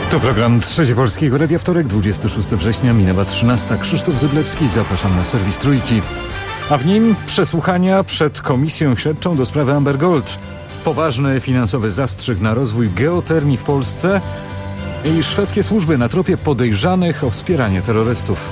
To program Trzeci Polskiego Radia, wtorek, 26 września, minęła 13. Krzysztof Zydlewski, zapraszam na serwis Trójki. A w nim przesłuchania przed Komisją Śledczą do sprawy Amber Gold. Poważny finansowy zastrzyk na rozwój geotermii w Polsce i szwedzkie służby na tropie podejrzanych o wspieranie terrorystów.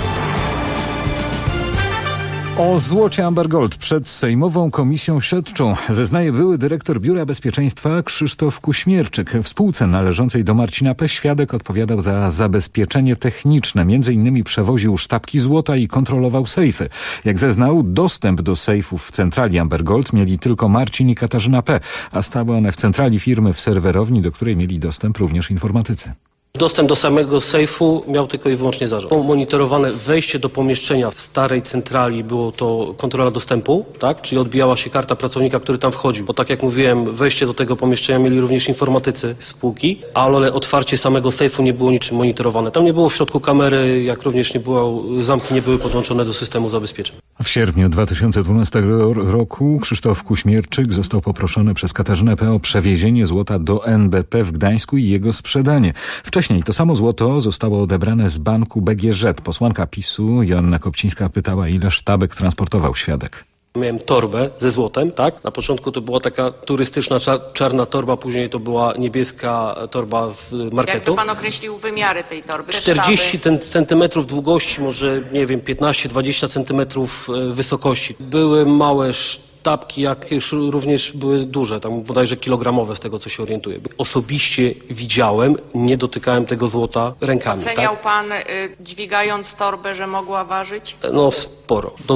O złocie Amber Gold przed Sejmową Komisją Śledczą zeznaje były dyrektor Biura Bezpieczeństwa Krzysztof Kuśmierczyk. W spółce należącej do Marcina P. świadek odpowiadał za zabezpieczenie techniczne. Między innymi przewoził sztabki złota i kontrolował sejfy. Jak zeznał, dostęp do sejfów w centrali Amber Gold mieli tylko Marcin i Katarzyna P., a stały one w centrali firmy w serwerowni, do której mieli dostęp również informatycy. Dostęp do samego sejfu miał tylko i wyłącznie zarząd. Było monitorowane wejście do pomieszczenia w starej centrali, było to kontrola dostępu, tak? Czyli odbijała się karta pracownika, który tam wchodził. Bo tak jak mówiłem, wejście do tego pomieszczenia mieli również informatycy spółki, ale otwarcie samego sejfu nie było niczym monitorowane. Tam nie było w środku kamery, jak również zamki nie były podłączone do systemu zabezpieczeń. W sierpniu 2012 roku Krzysztof Kuśmierczyk został poproszony przez Katarzynę P. o przewiezienie złota do NBP w Gdańsku i jego sprzedanie. Wcześniej to samo złoto zostało odebrane z banku BGŻ. Posłanka PiS-u Joanna Kopcińska pytała, ile sztabek transportował świadek. Miałem torbę ze złotem, tak? Na początku to była taka turystyczna czarna torba, później to była niebieska torba z marketu. Jak to pan określił wymiary tej torby? 40 centymetrów długości, może nie wiem, 15-20 centymetrów wysokości. Były małe sztabki, jak również były duże, tam bodajże kilogramowe z tego, co się orientuję. Osobiście widziałem, nie dotykałem tego złota rękami. Oceniał pan, dźwigając torbę, że mogła ważyć? No sporo, do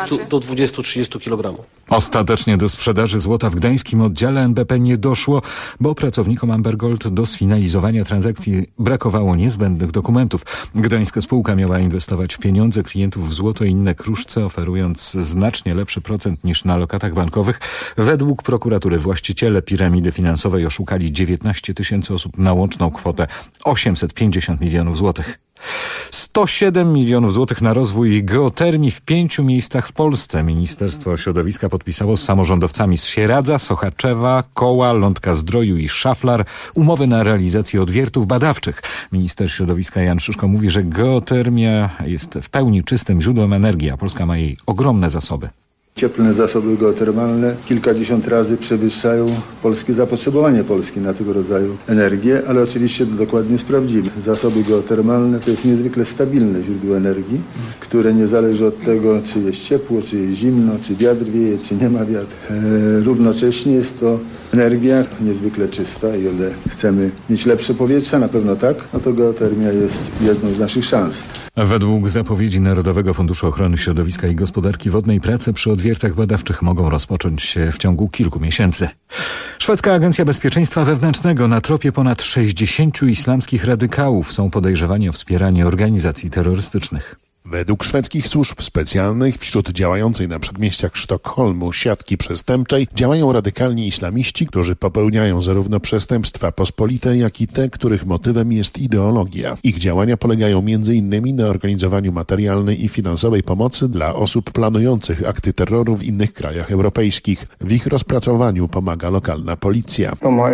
20-30 kilogramów. Ostatecznie do sprzedaży złota w gdańskim oddziale NBP nie doszło, bo pracownikom Amber Gold do sfinalizowania transakcji brakowało niezbędnych dokumentów. Gdańska spółka miała inwestować pieniądze klientów w złoto i inne kruszce, oferując znacznie lepszy procent niż na lokatach bankowych. Według prokuratury właściciele piramidy finansowej oszukali 19 tysięcy osób na łączną kwotę 850 milionów złotych. 107 milionów złotych na rozwój geotermii w 5 miejscach w Polsce. Ministerstwo Środowiska podpisało z samorządowcami z Sieradza, Sochaczewa, Koła, Lądka-Zdroju i Szaflar umowy na realizację odwiertów badawczych. Minister Środowiska Jan Szyszko mówi, że geotermia jest w pełni czystym źródłem energii, a Polska ma jej ogromne zasoby. Cieplne zasoby geotermalne kilkadziesiąt razy przewyższają polskie zapotrzebowanie Polski na tego rodzaju energię, ale oczywiście to dokładnie sprawdzimy. Zasoby geotermalne to jest niezwykle stabilne źródło energii, które nie zależy od tego, czy jest ciepło, czy jest zimno, czy wiatr wieje, czy nie ma wiatru. Równocześnie jest to energia niezwykle czysta i o ile chcemy mieć lepsze powietrze, na pewno tak, no to geotermia jest jedną z naszych szans. Według zapowiedzi Narodowego Funduszu Ochrony Środowiska i Gospodarki Wodnej prace przy odwiertach badawczych mogą rozpocząć się w ciągu kilku miesięcy. Szwedzka Agencja Bezpieczeństwa Wewnętrznego na tropie ponad 60 islamskich radykałów są podejrzewani o wspieranie organizacji terrorystycznych. Według szwedzkich służb specjalnych wśród działającej na przedmieściach Sztokholmu siatki przestępczej działają radykalni islamiści, którzy popełniają zarówno przestępstwa pospolite, jak i te, których motywem jest ideologia. Ich działania polegają m.in. na organizowaniu materialnej i finansowej pomocy dla osób planujących akty terroru w innych krajach europejskich. W ich rozpracowaniu pomaga lokalna policja.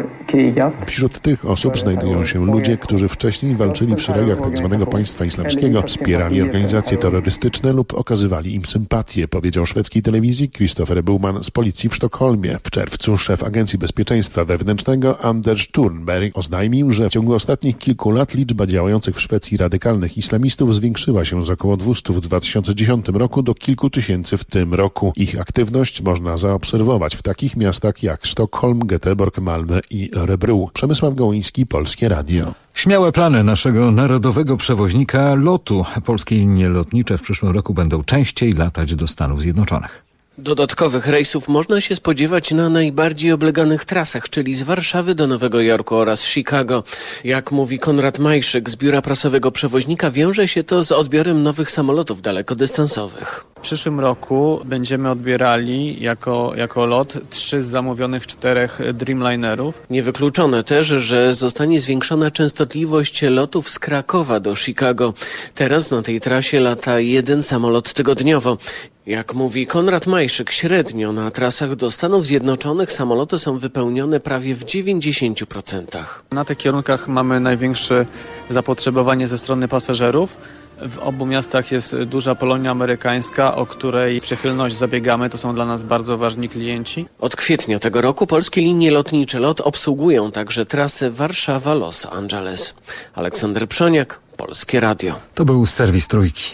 Wśród tych osób znajdują się ludzie, którzy wcześniej walczyli w szeregach tzw. państwa islamskiego, wspierali organizacje terrorystyczne lub okazywali im sympatię, powiedział szwedzkiej telewizji Christopher Bauman z policji w Sztokholmie. W czerwcu szef Agencji Bezpieczeństwa Wewnętrznego Anders Thornberg oznajmił, że w ciągu ostatnich kilku lat liczba działających w Szwecji radykalnych islamistów zwiększyła się z około 200 w 2010 roku do kilku tysięcy w tym roku. Ich aktywność można zaobserwować w takich miastach jak Sztokholm, Göteborg, Malmö i Örebro. Przemysław Gołyński, Polskie Radio. Śmiałe plany naszego narodowego przewoźnika LOT-u. Polskie linie lotnicze w przyszłym roku będą częściej latać do Stanów Zjednoczonych. Dodatkowych rejsów można się spodziewać na najbardziej obleganych trasach, czyli z Warszawy do Nowego Jorku oraz Chicago. Jak mówi Konrad Majszyk z biura prasowego przewoźnika, wiąże się to z odbiorem nowych samolotów dalekodystansowych. W przyszłym roku będziemy odbierali jako LOT 3 z zamówionych 4 Dreamlinerów. Niewykluczone też, że zostanie zwiększona częstotliwość lotów z Krakowa do Chicago. Teraz na tej trasie lata 1 samolot tygodniowo. Jak mówi Konrad Majszyk, średnio na trasach do Stanów Zjednoczonych samoloty są wypełnione prawie w 90%. Na tych kierunkach mamy największe zapotrzebowanie ze strony pasażerów. W obu miastach jest duża Polonia amerykańska, o której przychylność zabiegamy. To są dla nas bardzo ważni klienci. Od kwietnia tego roku polskie linie lotnicze LOT obsługują także trasę Warszawa-Los Angeles. Aleksander Przoniak, Polskie Radio. To był serwis Trójki.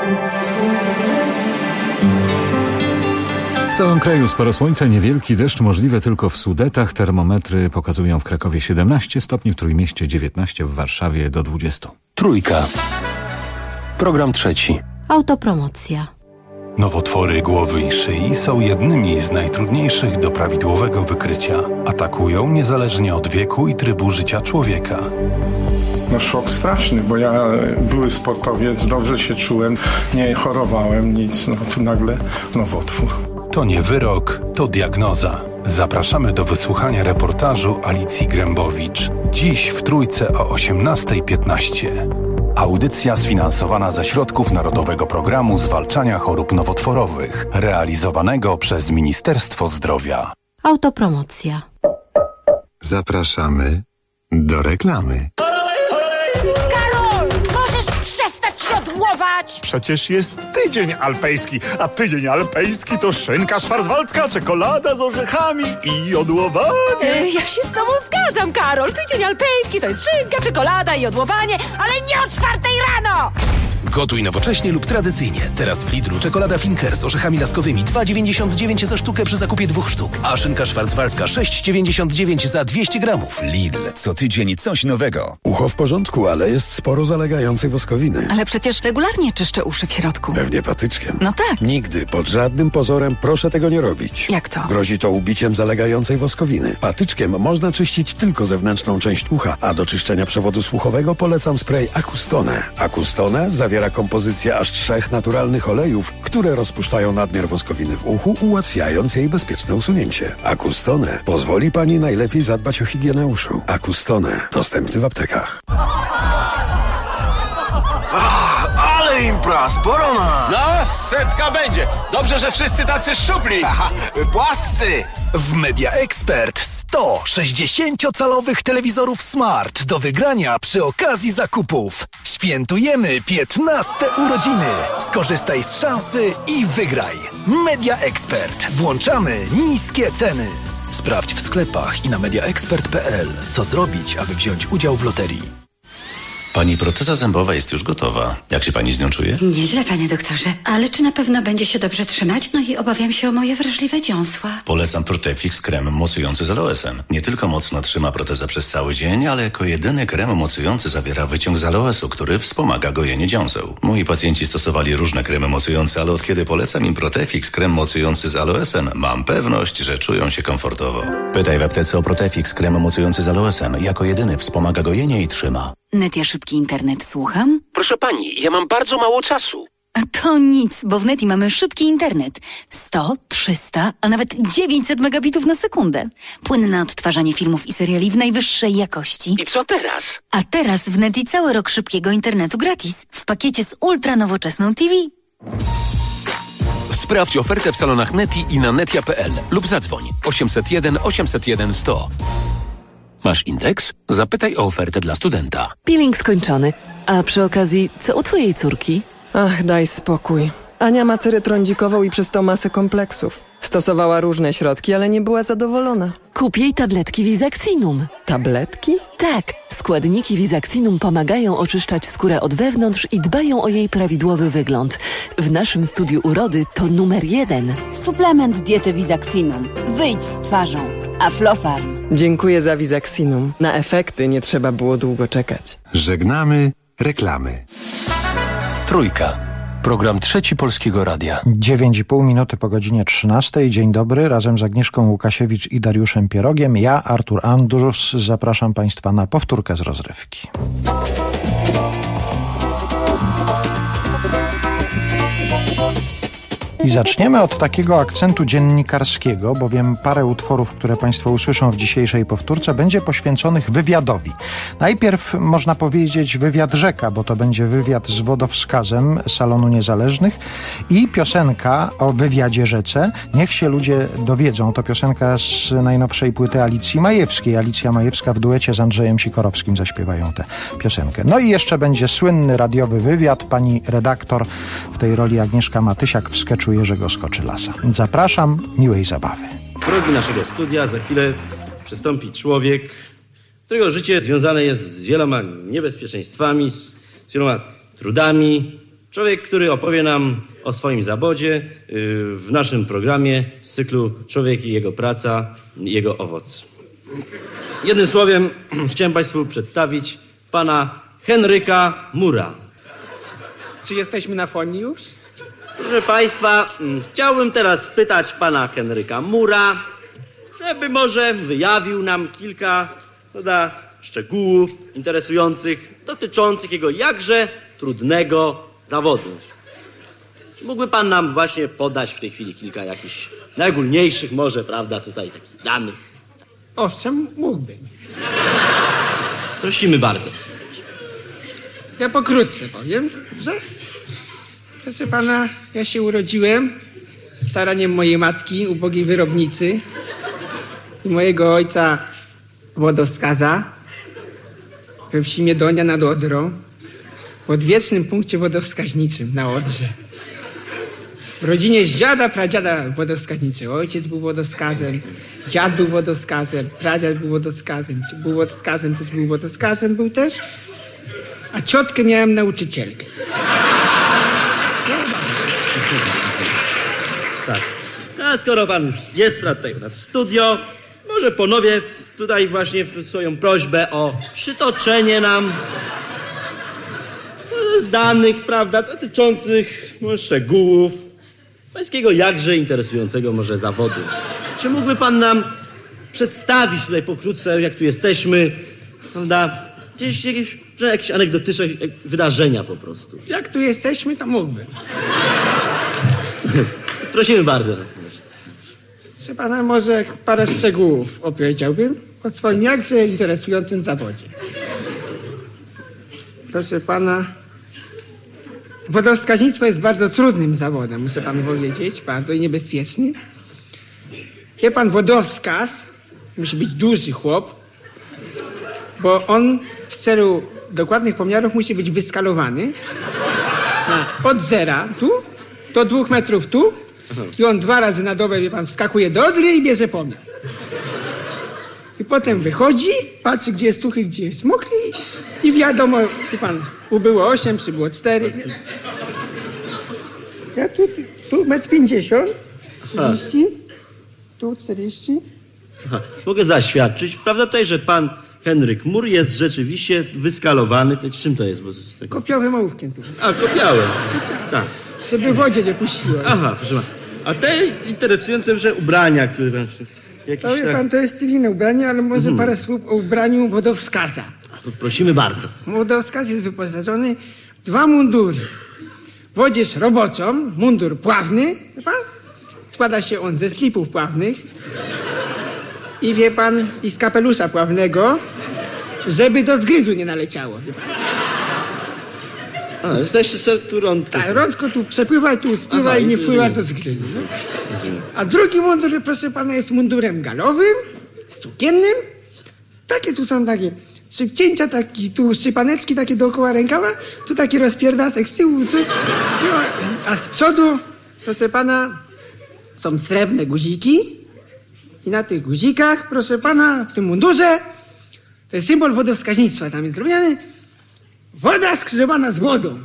W całym kraju sporo słońca, niewielki deszcz, możliwe tylko w Sudetach. Termometry pokazują w Krakowie 17 stopni, w Trójmieście 19, w Warszawie do 20. Trójka. Program trzeci. Autopromocja. Nowotwory głowy i szyi są jednymi z najtrudniejszych do prawidłowego wykrycia. Atakują niezależnie od wieku i trybu życia człowieka. Szok straszny, bo ja były sportowiec, dobrze się czułem, nie chorowałem, nic, tu nagle nowotwór. To nie wyrok, to diagnoza. Zapraszamy do wysłuchania reportażu Alicji Grębowicz. Dziś w Trójce o 18:15. Audycja sfinansowana ze środków Narodowego Programu Zwalczania Chorób Nowotworowych, realizowanego przez Ministerstwo Zdrowia. Autopromocja. Zapraszamy do reklamy. Karol, możesz przestać się odmłować? Przecież jest tydzień alpejski, a tydzień alpejski to szynka szwarcwaldzka, czekolada z orzechami i odłowanie. Ja się z tobą zgadzam, Karol. Tydzień alpejski to jest szynka, czekolada i odłowanie, ale nie o 4 rano! Gotuj nowocześnie lub tradycyjnie. Teraz w Lidlu czekolada Finker z orzechami laskowymi 2,99 za sztukę przy zakupie 2 sztuk. A szynka szwarcwaldzka 6,99 za 200 gramów. Lidl. Co tydzień coś nowego. Ucho w porządku, ale jest sporo zalegającej woskowiny. Ale przecież regularnie czyszczę uszy w środku. Pewnie patyczkiem. No tak. Nigdy, pod żadnym pozorem proszę tego nie robić. Jak to? Grozi to ubiciem zalegającej woskowiny. Patyczkiem można czyścić tylko zewnętrzną część ucha, a do czyszczenia przewodu słuchowego polecam spray Acustone. Acustone zawiera kompozycję aż 3 naturalnych olejów, które rozpuszczają nadmiar woskowiny w uchu, ułatwiając jej bezpieczne usunięcie. Acustone pozwoli Pani najlepiej zadbać o higienę uszu. Acustone. Dostępny w aptekach. Ale impra, sporo na... No, 100 będzie. Dobrze, że wszyscy tacy szczupli. Aha, płascy. W Media Expert 100 60-calowych telewizorów smart do wygrania przy okazji zakupów. Świętujemy 15 urodziny. Skorzystaj z szansy i wygraj. Media Expert. Włączamy niskie ceny. Sprawdź w sklepach i na mediaexpert.pl, co zrobić, aby wziąć udział w loterii. Pani proteza zębowa jest już gotowa. Jak się pani z nią czuje? Nieźle, panie doktorze. Ale czy na pewno będzie się dobrze trzymać? No i obawiam się o moje wrażliwe dziąsła. Polecam Protefix krem mocujący z aloesem. Nie tylko mocno trzyma protezę przez cały dzień, ale jako jedyny krem mocujący zawiera wyciąg z aloesu, który wspomaga gojenie dziąseł. Moi pacjenci stosowali różne kremy mocujące, ale od kiedy polecam im Protefix krem mocujący z aloesem, mam pewność, że czują się komfortowo. Pytaj w aptece o Protefix krem mocujący z aloesem. Jako jedyny wspomaga gojenie i trzyma. Netia szybki internet, słucham? Proszę pani, ja mam bardzo mało czasu. To nic, bo w Neti mamy szybki internet. 100, 300, a nawet 900 megabitów na sekundę. Płynne odtwarzanie filmów i seriali w najwyższej jakości. I co teraz? A teraz w Neti cały rok szybkiego internetu gratis. W pakiecie z ultra nowoczesną TV. Sprawdź ofertę w salonach Neti i na netia.pl lub zadzwoń 801 801 100. Masz indeks? Zapytaj o ofertę dla studenta. Peeling skończony. A przy okazji, co u twojej córki? Ach, daj spokój. Ania ma cerę trądzikową i przez to masę kompleksów. Stosowała różne środki, ale nie była zadowolona. Kup jej tabletki Visaxinum. Tabletki? Tak. Składniki Visaxinum pomagają oczyszczać skórę od wewnątrz i dbają o jej prawidłowy wygląd. W naszym studiu urody to numer 1. Suplement diety Visaxinum. Wyjdź z twarzą. Aflofarm. Dziękuję za Visaxinum. Na efekty nie trzeba było długo czekać. Żegnamy reklamy. Trójka. Program trzeci Polskiego Radia. 9,5 minuty po godzinie 13. Dzień dobry. Razem z Agnieszką Łukasiewicz i Dariuszem Pierogiem. Ja, Artur Andrus, zapraszam Państwa na powtórkę z rozrywki. I zaczniemy od takiego akcentu dziennikarskiego, bowiem parę utworów, które Państwo usłyszą w dzisiejszej powtórce, będzie poświęconych wywiadowi. Najpierw można powiedzieć wywiad rzeka, bo to będzie wywiad z wodowskazem Salonu Niezależnych i piosenka o wywiadzie rzece. Niech się ludzie dowiedzą. To piosenka z najnowszej płyty Alicji Majewskiej. Alicja Majewska w duecie z Andrzejem Sikorowskim zaśpiewają tę piosenkę. No i jeszcze będzie słynny radiowy wywiad. Pani redaktor, w tej roli Agnieszka Matysiak, w skeczu Jerzego Skoczylasa. Zapraszam, miłej zabawy. W progu naszego studia za chwilę przystąpi człowiek, którego życie związane jest z wieloma niebezpieczeństwami, z wieloma trudami. Człowiek, który opowie nam o swoim zawodzie w naszym programie z cyklu Człowiek i jego praca, jego owoc. Jednym słowem chciałem Państwu przedstawić pana Henryka Mura. Czy jesteśmy na foni już? Proszę Państwa, chciałbym teraz spytać pana Henryka Mura, żeby może wyjawił nam kilka szczegółów interesujących, dotyczących jego jakże trudnego zawodu. Czy mógłby pan nam właśnie podać w tej chwili kilka jakichś najogólniejszych może, prawda, tutaj takich danych? Owszem, mógłbym. Prosimy bardzo. Ja pokrótce powiem, że proszę pana, ja się urodziłem staraniem mojej matki, ubogiej wyrobnicy i mojego ojca wodowskaza we wsi Miedonia nad Odrą, w odwiecznym punkcie wodowskaźniczym na Odrze. W rodzinie z dziada, pradziada wodowskaźniczy. Ojciec był wodowskazem, dziad był wodowskazem, pradziad był wodowskazem. Był wodowskazem, też był wodowskazem, był też. A ciotkę miałem nauczycielkę. Tak. A skoro pan już jest tutaj u nas w studio, może ponowię tutaj właśnie swoją prośbę o przytoczenie nam danych, prawda, dotyczących szczegółów pańskiego jakże interesującego może zawodu. Czy mógłby pan nam przedstawić tutaj pokrótce, jak tu jesteśmy, prawda, gdzieś jakieś anegdotyczne wydarzenia po prostu. Jak tu jesteśmy, to mógłbym. Prosimy bardzo. Proszę pana, może parę szczegółów opowiedziałbym o swoim jakże interesującym zawodzie. Proszę pana, wodowskaźnictwo jest bardzo trudnym zawodem, muszę panu powiedzieć, bardzo niebezpieczny. Wie pan, wodowskaz musi być duży chłop, bo on w celu dokładnych pomiarów musi być wyskalowany od zera tu do 2 metrów tu i on 2 razy na dobę, wie pan, wskakuje do Odry i bierze pomiar. I potem wychodzi, patrzy, gdzie jest suchy, gdzie jest mokry i wiadomo, wie pan, ubyło 8, przybyło 4. Ja tu 1,50 m, 30, tu 40. Aha. Mogę zaświadczyć, prawda tutaj, że pan Henryk Mur jest rzeczywiście wyskalowany. To czym to jest? Bo z tego... Kopiowym ołówkiem tu. A, kopiałem. Tak. Żeby w wodzie nie puściło. Aha, proszę pana. A te interesujące, że ubrania, które pan... To wie pan, to jest cywilne ubranie, ale może parę słów o ubraniu wodowskaza. Prosimy bardzo. Wodowskaz jest wyposażony w 2 mundury. W odzież roboczą, mundur pławny, wie pan? Składa się on ze slipów pławnych i wie pan, i z kapelusza pławnego, żeby do zgryzu nie naleciało. Wie pan? A, jest jeszcze sobie tu rączko. Tak, rączko tu przepływa, tu spływa i nie wpływa do zgryzu. No? A drugi mundur, proszę pana, jest mundurem galowym, sukiennym. Takie tu są takie szybcięcia, taki tu szczypaneczki takie dookoła rękawa, tu taki rozpierdasek z tyłu, tu, a z przodu, proszę pana, są srebrne guziki i na tych guzikach, proszę pana, w tym mundurze, to jest symbol wodowskaźnictwa, tam jest zrobiony woda skrzyżowana z wodą.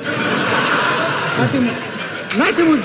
Na tym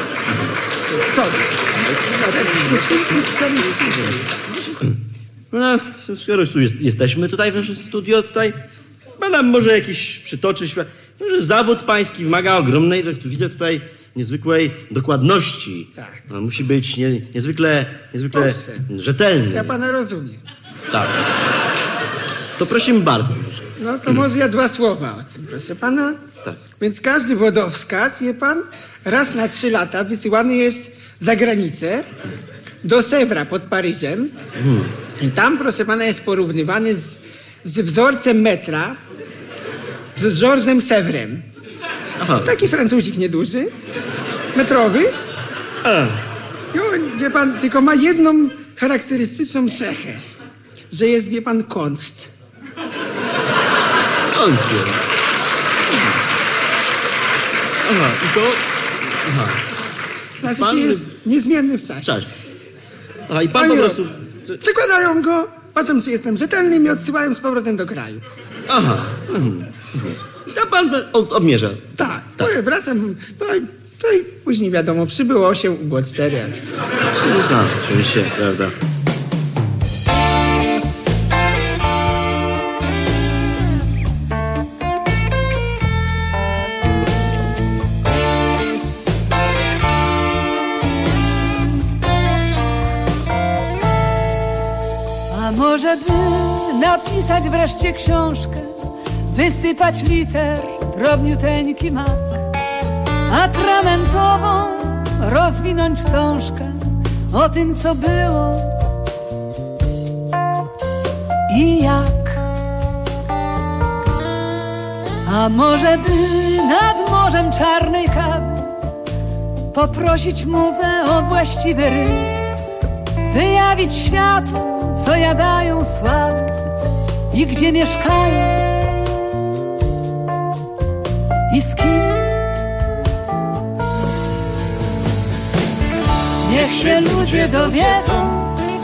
No, skoro już tu jesteśmy tutaj w naszym studio, tutaj nam może jakiś przytoczyć, że zawód pański wymaga ogromnej, tu widzę tutaj niezwykłej dokładności. Tak. No, musi być niezwykle rzetelny. Ja pana rozumiem. Tak. To prosimy bardzo. Proszę. No to może ja 2 słowa o tym, proszę pana. Tak. Więc każdy wodoskaz, wie pan, raz na 3 lata wysyłany jest za granicę, do Sèvres pod Paryżem. I tam, proszę pana, jest porównywany z wzorcem metra z Georgesem Sèvresem. Taki Francuzik nieduży, metrowy. I on, wie pan, tylko ma jedną charakterystyczną cechę, że jest, wie pan, konst. Konst. Aha, i to... Aha. Znaczy się jest niezmienny w czasie. Aha, i pan po prostu... Przekładają go, patrzą, czy jestem rzetelnym i odsyłają z powrotem do kraju. Aha. To pan obmierza. Tak. Wracam, to i później wiadomo, przybyło się było 4. No, oczywiście, prawda. A może by napisać wreszcie książkę, wysypać liter drobniuteńki mak, atramentową rozwinąć wstążkę o tym, co było i jak. A może by nad morzem czarnej kawy poprosić muzę o właściwy ryb, wyjawić światu, co jadają sławy i gdzie mieszkają i z kim. Niech się ludzie dowiedzą,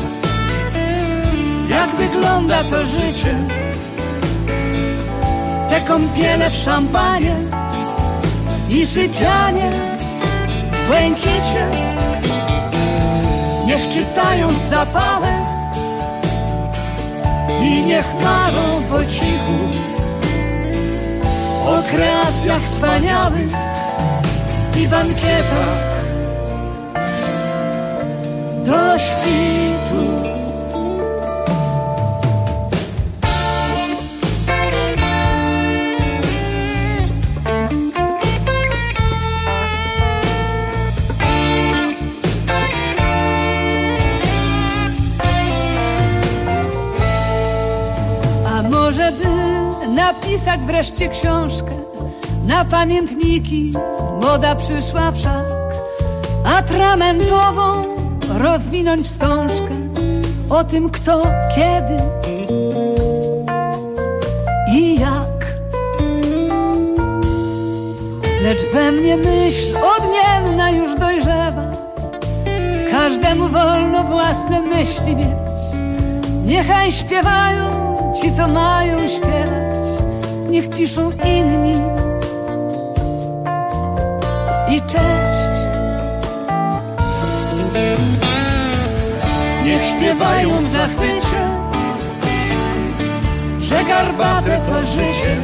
jak wygląda to życie. Te kąpiele w szampanie i sypianie w błękicie. Niech czytają z zapałem i niech marzą po cichu o kreacjach wspaniałych i bankietach do świtu. A może by napisać wreszcie książkę na pamiętniki, moda przyszła wszak, atramentową rozwinąć wstążkę o tym, kto, kiedy i jak. Lecz we mnie myśl odmienna już dojrzewa, każdemu wolno własne myśli mieć. Niechaj śpiewają ci, co mają śpiewać, niech piszą inni i cześć. Niech śpiewają w zachwycie, że garbate to życie,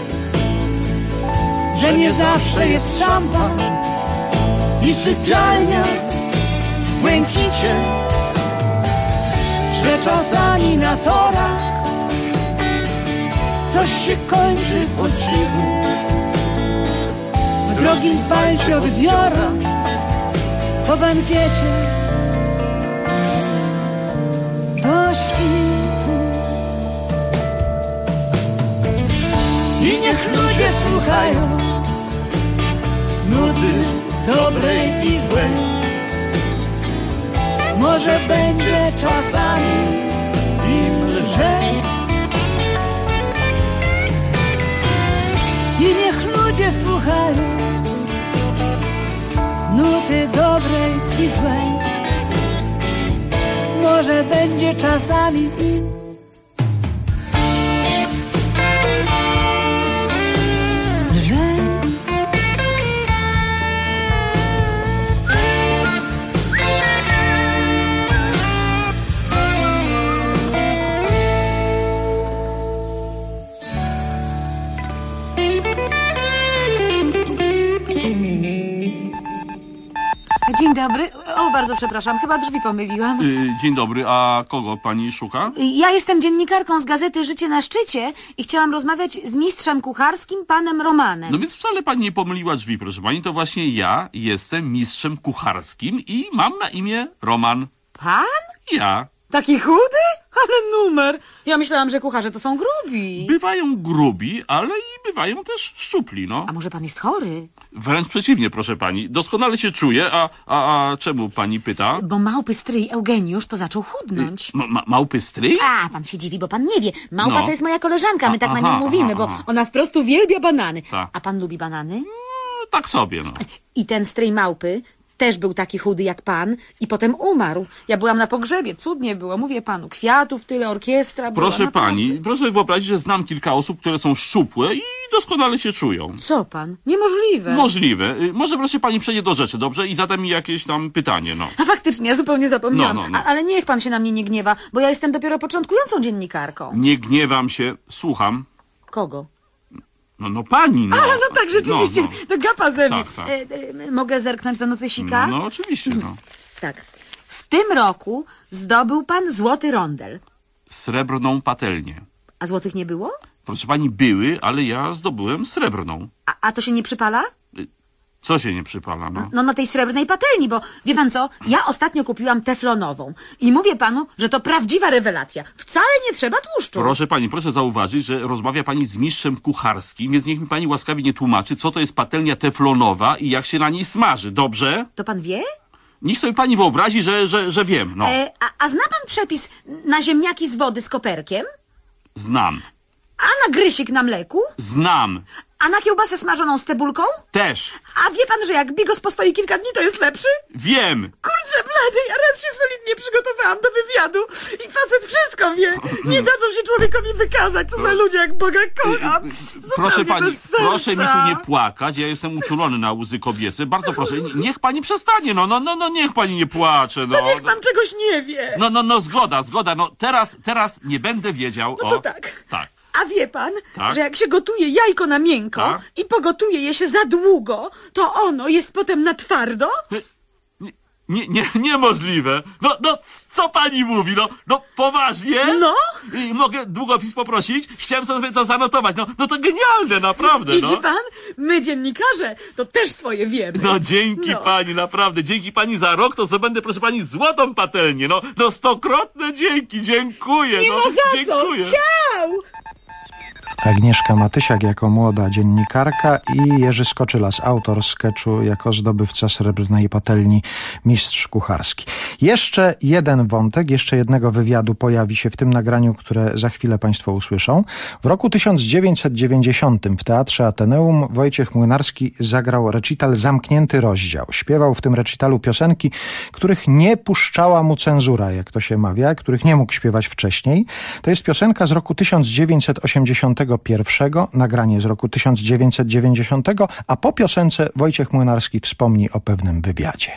że nie zawsze jest szampan i sypialnia w błękicie, że czasami na torach coś się kończy po cichu, w drogim palcie od wiora, po bankiecie do świtu. I niech ludzie słuchają nuty dobrej i złej. Może będzie czasami im lżej. I niech ludzie słuchają nuty dobrej i złej. Może będzie czasami im lżej. Dzień dobry. O, bardzo przepraszam, chyba drzwi pomyliłam. Dzień dobry, a kogo pani szuka? Ja jestem dziennikarką z gazety Życie na szczycie i chciałam rozmawiać z mistrzem kucharskim, panem Romanem. No więc wcale pani nie pomyliła drzwi, proszę pani. To właśnie ja jestem mistrzem kucharskim i mam na imię Roman. Pan? Ja. Taki chudy? Ale numer. Ja myślałam, że kucharze to są grubi. Bywają grubi, ale i bywają też szczupli, no. A może pan jest chory? Wręcz przeciwnie, proszę pani. Doskonale się czuję, a czemu pani pyta? Bo małpy stryj Eugeniusz to zaczął chudnąć. Małpy stryj? A, pan się dziwi, bo pan nie wie. Małpa No. to jest moja koleżanka, my tak na nią mówimy, bo ona wprost uwielbia banany. Tak. A pan lubi banany? Tak sobie, no. I ten stryj małpy też był taki chudy jak pan i potem umarł. Ja byłam na pogrzebie, cudnie było, mówię panu, kwiatów tyle, orkiestra była. Proszę pani, proszę sobie wyobrazić, że znam kilka osób, które są szczupłe i doskonale się czują. Co pan? Niemożliwe. Możliwe. Może proszę pani przejdzie do rzeczy, dobrze? I zada mi jakieś tam pytanie, no. A faktycznie, ja zupełnie zapomniałam. No. Ale niech pan się na mnie nie gniewa, bo ja jestem dopiero początkującą dziennikarką. Nie gniewam się, słucham. Kogo? No pani, no. A, no tak, rzeczywiście, No. to gapa ze mnie. Tak. Mogę zerknąć do notesika? No, oczywiście, no. Tak. W tym roku zdobył pan złoty rondel. Srebrną patelnię. A złotych nie było? Proszę pani, były, ale ja zdobyłem srebrną. A to się nie przypala? Co się nie przypala, no? No na tej srebrnej patelni, bo wie pan co? Ja ostatnio kupiłam teflonową i mówię panu, że to prawdziwa rewelacja. Wcale nie trzeba tłuszczu. Proszę pani, proszę zauważyć, że rozmawia pani z mistrzem kucharskim, więc niech mi pani łaskawie nie tłumaczy, co to jest patelnia teflonowa i jak się na niej smaży, dobrze? To pan wie? Niech sobie pani wyobrazi, że wiem, no. A zna pan przepis na ziemniaki z wody z koperkiem? Znam. A na grysik na mleku? Znam. A na kiełbasę smażoną z cebulką? Też. A wie pan, że jak bigos postoi kilka dni, to jest lepszy? Wiem. Kurczę blady, ja raz się solidnie przygotowałam do wywiadu i facet wszystko wie. Nie dadzą się człowiekowi wykazać, co za ludzie, jak Boga kocham. Proszę pani, bez serca. proszę mi tu nie płakać, ja jestem uczulony na łzy kobiece. Bardzo proszę, niech pani przestanie, no, niech pani nie płacze, no. To niech pan czegoś nie wie. No, zgoda, no, teraz nie będę wiedział. No to tak. Tak. A wie pan, Tak? że jak się gotuje jajko na miękko Tak? i pogotuje je się za długo, to ono jest potem na twardo? Niemożliwe. No, co pani mówi? No, poważnie? No? I mogę długopis poprosić? Chciałem sobie to zanotować. No to genialne, naprawdę, no. Widzi pan? My dziennikarze to też swoje wiemy. No, dzięki pani, naprawdę. Dzięki pani za rok to zdobędę, proszę pani, złotą patelnię. No, stokrotne dzięki, dziękuję. Nie ma za dziękuję. co. Ciao! Agnieszka Matysiak jako młoda dziennikarka i Jerzy Skoczylas, autor skeczu jako zdobywca srebrnej patelni, mistrz kucharski. Jeszcze jeden wątek, jeszcze jednego wywiadu pojawi się w tym nagraniu, które za chwilę państwo usłyszą. W roku 1990 w Teatrze Ateneum Wojciech Młynarski zagrał recital Zamknięty rozdział. Śpiewał w tym recitalu piosenki, których nie puszczała mu cenzura, jak to się mawia, których nie mógł śpiewać wcześniej. To jest piosenka z roku 1981, nagranie z roku 1990, a po piosence Wojciech Młynarski wspomni o pewnym wywiadzie.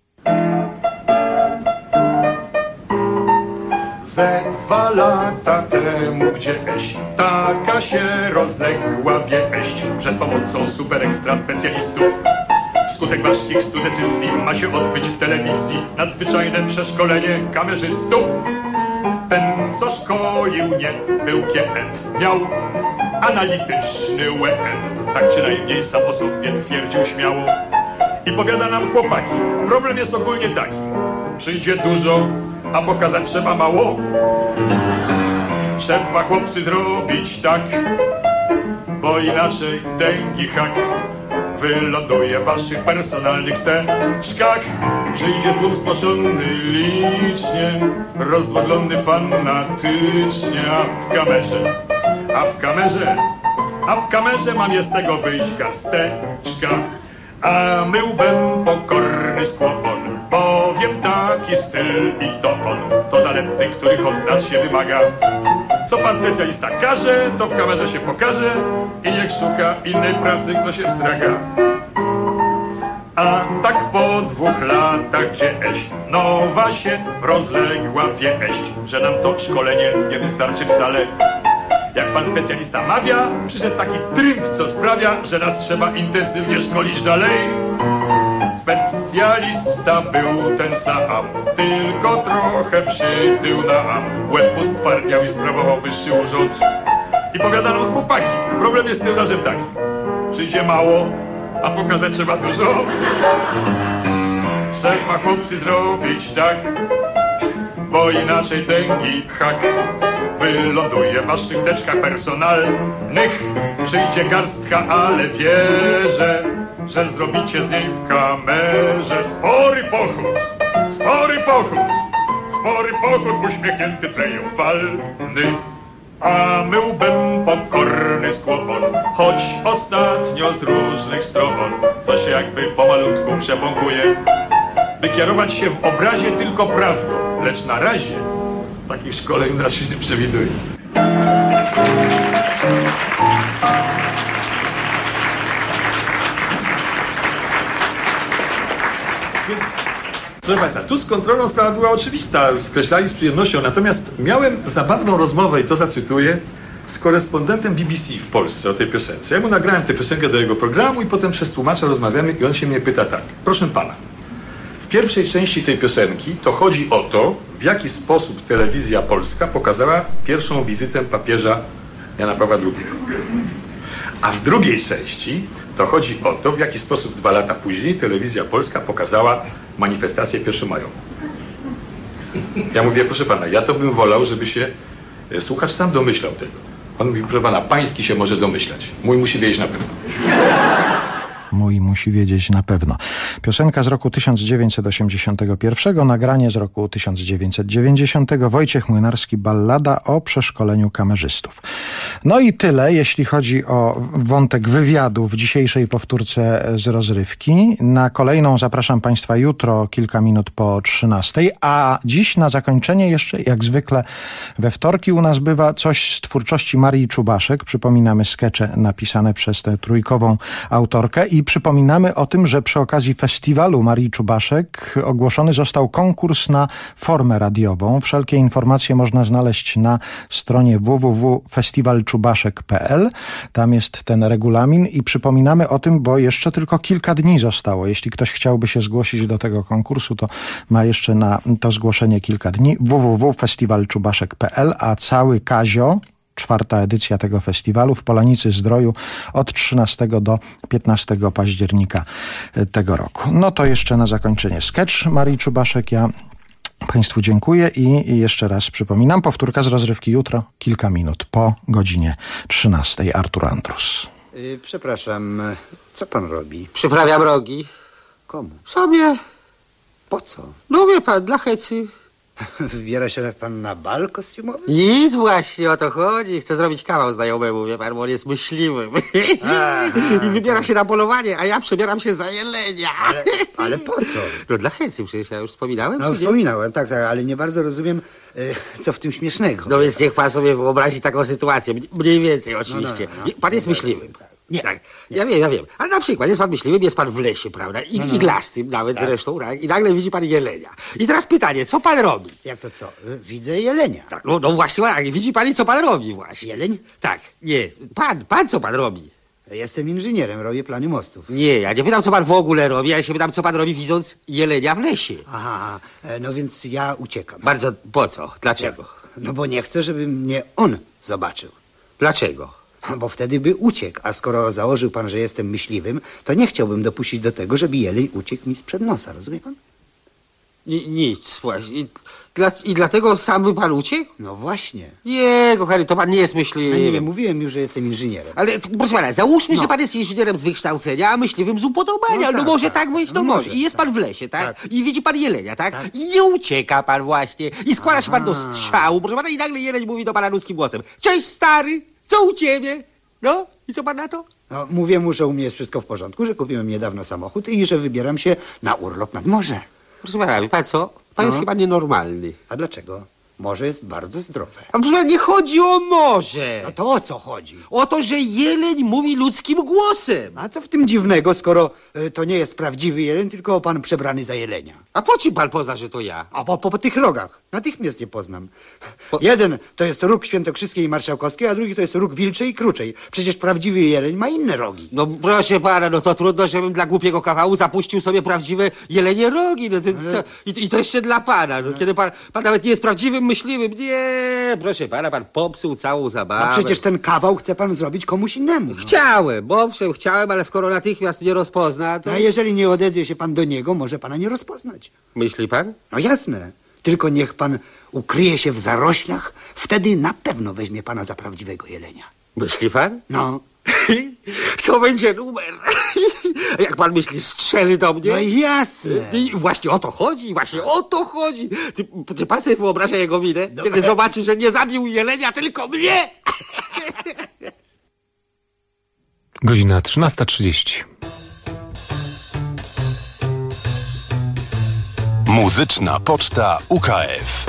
Ze 2 lata temu gdzieś taka się rozległa wieść, że z pomocą super ekstra specjalistów wskutek ważkich stu decyzji ma się odbyć w telewizji nadzwyczajne przeszkolenie kamerzystów. Ten, co szkolił, nie był kiepet, miał analityczny łeb, tak przynajmniej sam o sobie twierdził śmiało. I powiada nam chłopaki, problem jest ogólnie taki, przyjdzie dużo, a pokazać trzeba mało. Trzeba, chłopcy, zrobić tak, bo inaczej dengi hak wyląduje w waszych personalnych teczkach. Przyjdzie tłum stoczony licznie, rozwodlony fanatycznie, a w kamerze mam je z tego wyjść garsteczka. A myłbym pokorny skłopon, bowiem taki styl i to on, to zalety, których od nas się wymaga. Co pan specjalista każe, to w kamerze się pokaże i niech szuka innej pracy, kto się wzdraga. A tak po 2 latach gdzieś nowa się rozległa wieść, że nam to szkolenie nie wystarczy wcale. Jak pan specjalista mawia, przyszedł taki trend, co sprawia, że nas trzeba intensywnie szkolić dalej. Specjalista był ten sam, tylko trochę przytył nam. Łeb mu stwardniał i sprawował wyższy urząd. I powiadano, chłopaki, problem jest tym razem taki. Przyjdzie mało, a pokazać trzeba dużo. Szef ma chłopcy zrobić tak, bo inaczej tęgi hak wyląduje w waszych teczkach personalnych. Przyjdzie garstka, ale wierzę, że zrobicie z niej w kamerze spory pochód, spory pochód, spory pochód, uśmiechnięty, triumfalny. A myłbym pokorny skłopon, choć ostatnio z różnych stron coś jakby pomalutku przebąkuje, by kierować się w obrazie tylko prawdą, lecz na razie takich szkoleń nas się nie przewiduje. Proszę Państwa, tu z kontrolą sprawa była oczywista, skreślali z przyjemnością, natomiast miałem zabawną rozmowę, i to zacytuję, z korespondentem BBC w Polsce o tej piosence. Ja mu nagrałem tę piosenkę do jego programu i potem przez tłumacza rozmawiamy i on się mnie pyta tak: proszę Pana, w pierwszej części tej piosenki to chodzi o to, w jaki sposób telewizja polska pokazała pierwszą wizytę papieża Jana Pawła II. A w drugiej części to chodzi o to, w jaki sposób 2 lata później telewizja polska pokazała manifestację pierwszomajową. Ja mówię, proszę pana, ja to bym wolał, żeby się słuchacz sam domyślał tego. On mówi, proszę pana, pański się może domyślać. Mój musi wiedzieć na pewno. Mój musi wiedzieć na pewno. Piosenka z roku 1981, nagranie z roku 1990. Wojciech Młynarski, ballada o przeszkoleniu kamerzystów. No i tyle, jeśli chodzi o wątek wywiadu w dzisiejszej powtórce z rozrywki. Na kolejną zapraszam Państwa jutro, kilka minut po 13, a dziś na zakończenie jeszcze, jak zwykle we wtorki u nas bywa coś z twórczości Marii Czubaszek. Przypominamy skecze napisane przez tę trójkową autorkę i przypominamy o tym, że przy okazji festiwalu Marii Czubaszek ogłoszony został konkurs na formę radiową. Wszelkie informacje można znaleźć na stronie www.festiwalczubaszek.pl. Tam jest ten regulamin i przypominamy o tym, bo jeszcze tylko kilka dni zostało. Jeśli ktoś chciałby się zgłosić do tego konkursu, to ma jeszcze na to zgłoszenie kilka dni. www.festiwalczubaszek.pl, a cały Kazio, 4. edycja tego festiwalu w Polanicy Zdroju od 13 do 15 października tego roku. No to jeszcze na zakończenie sketch Marii Czubaszek. Ja Państwu dziękuję i jeszcze raz przypominam, powtórka z rozrywki jutro, kilka minut po godzinie 13. Artur Andrus. Przepraszam, co pan robi? Przyprawiam rogi. Komu? Sobie. Po co? No wie pan, dla hecy. Wybiera się pan na bal kostiumowy? Nic, właśnie o to chodzi. Chcę zrobić kawał znajomemu, wie pan, bo on jest myśliwym. I wybiera się na polowanie, a ja przebieram się za jelenia. Ale po co? No dla hecy, przecież ja już wspominałem. No wspominałem, tak, ale nie bardzo rozumiem, co w tym śmiesznego. No więc niech pan sobie wyobrazi taką sytuację. Mniej więcej oczywiście. Pan jest myśliwym. Nie, tak. Ja wiem. Ale na przykład jest pan myśliwym, jest pan w lesie, prawda? Iglastym nawet zresztą, tak? I nagle widzi pan jelenia. I teraz pytanie, co pan robi? Jak to co? Widzę jelenia. Tak, no właśnie, widzi pan i co pan robi właśnie? Jeleń? Tak, nie. Pan co pan robi? Jestem inżynierem, robię plany mostów. Nie, ja nie pytam, co pan w ogóle robi, ja się pytam, co pan robi, widząc jelenia w lesie. Aha, no więc ja uciekam. Bardzo, po co? Dlaczego? No bo nie chcę, żeby mnie on zobaczył. Dlaczego? Bo wtedy by uciekł, a skoro założył pan, że jestem myśliwym, to nie chciałbym dopuścić do tego, żeby jeleń uciekł mi sprzed nosa, rozumie pan? Nic, właśnie. I dlatego sam by pan uciekł? No właśnie. Nie, kochany, to pan nie jest myśliwym. No nie, mówiłem już, że jestem inżynierem. Ale proszę pana, załóżmy, że pan jest inżynierem z wykształcenia, a myśliwym z upodobania. No może tak być, no może. I jest pan w lesie, tak? I widzi pan jelenia, tak? I nie ucieka pan właśnie. I składa się pan do strzału, proszę pana, i nagle jeleń mówi do pana ludzkim głosem: cześć, stary, co u ciebie? No, i co pan na to? No, mówię mu, że u mnie jest wszystko w porządku, że kupiłem niedawno samochód i że wybieram się na urlop nad morze. Proszę pana, wie pan co? Pan jest chyba nienormalny. A dlaczego? Morze jest bardzo zdrowe. A przecież nie chodzi o morze. A to o co chodzi? O to, że jeleń mówi ludzkim głosem. A co w tym dziwnego, skoro to nie jest prawdziwy jeleń, tylko pan przebrany za jelenia? A po czym pan pozna, że to ja? A po tych rogach. Natychmiast nie poznam. Jeden to jest róg świętokrzyskiej i marszałkowskiej, a drugi to jest róg wilczej i kruczej. Przecież prawdziwy jeleń ma inne rogi. No proszę pana, no to trudno, żebym dla głupiego kawału zapuścił sobie prawdziwe jelenie rogi. No to, I to jeszcze dla pana. No, kiedy pan nawet nie jest prawdziwym myśliwym. Nie, proszę pana, pan popsuł całą zabawę. A przecież ten kawał chce pan zrobić komuś innemu. No. Chciałem, ale skoro natychmiast mnie rozpozna, to... A jeżeli nie odezwie się pan do niego, może pana nie rozpoznać. Myśli pan? No jasne. Tylko niech pan ukryje się w zaroślach, wtedy na pewno weźmie pana za prawdziwego jelenia. Myśli pan? No. To będzie numer. Jak pan myśli, strzeli do mnie? No jasne. I właśnie o to chodzi, Czy pan sobie wyobraża jego minę, kiedy zobaczy, że nie zabił jelenia, tylko mnie? Godzina 13:30. Muzyczna Poczta UKF.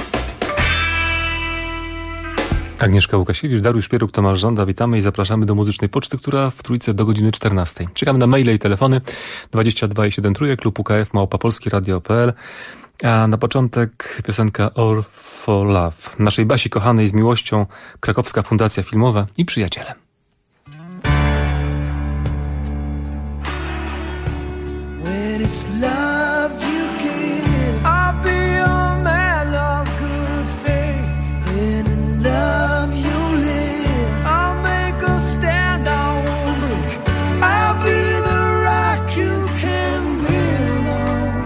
Agnieszka Łukasiewicz, Dariusz Pieruk, Tomasz Żąda. Witamy i zapraszamy do Muzycznej Poczty, która w Trójce do godziny 14. Czekamy na maile i telefony 22 i 7 trójek, klub UKF, @polskieradio.pl. A na początek piosenka All for Love. Naszej Basi kochanej z miłością, Krakowska Fundacja Filmowa i Przyjaciele. When it's love you give, I'll be your man of good faith. Then in love you live, I'll make a stand, I won't break. I'll be the rock you can build on.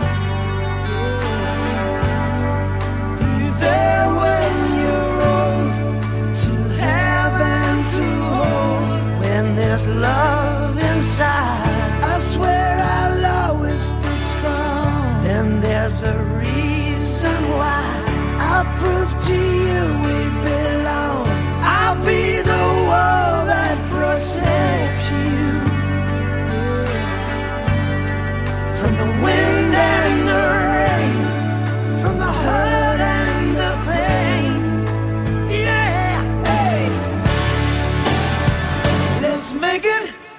Be there when you're old, to have and to hold. When there's love inside, I swear I'll always be strong. Then there's a reason why I'll prove to you we belong. I'll be the wall that protects you from the wind and the rain, from the hurt and the pain. Yeah, hey. Let's make it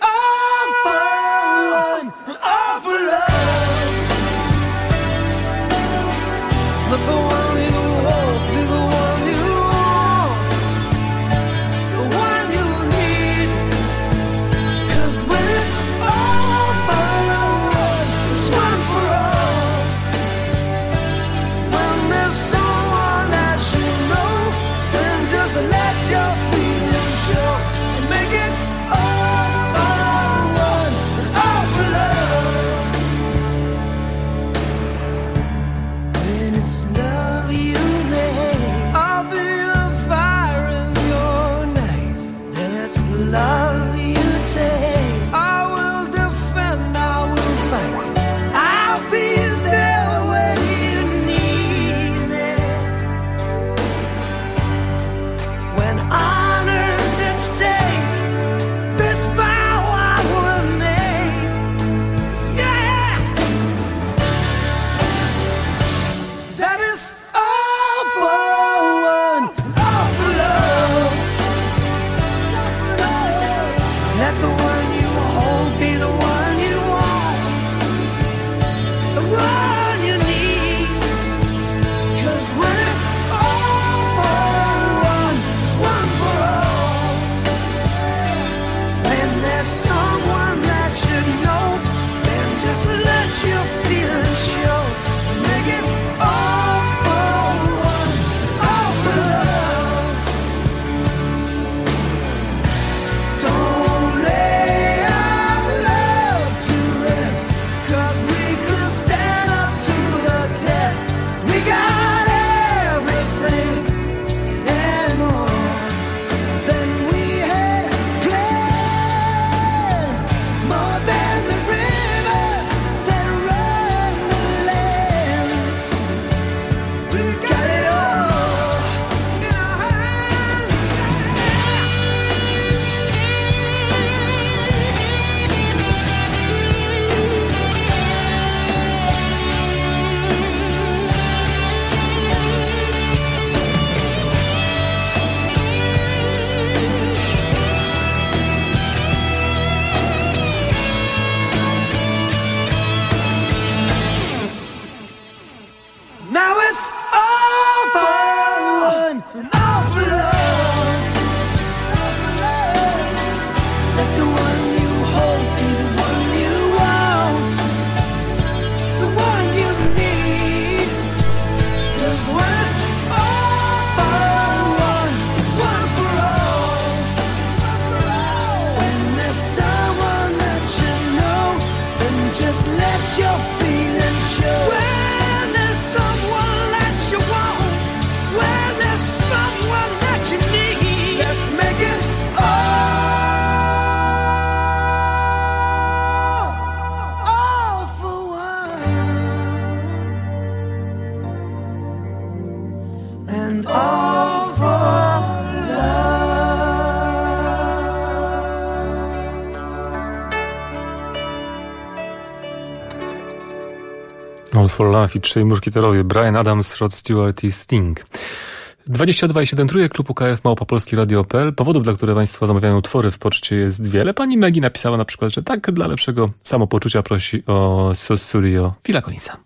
All for Love i trzej muszkieterowie Bryan Adams, Rod Stewart i Sting. 22,7 trójek, klub UKF @polskieradio.pl. Powodów, dla których Państwo zamawiają utwory w poczcie jest wiele. Pani Megi napisała na przykład, że tak dla lepszego samopoczucia prosi o Sussudio Phila Collinsa.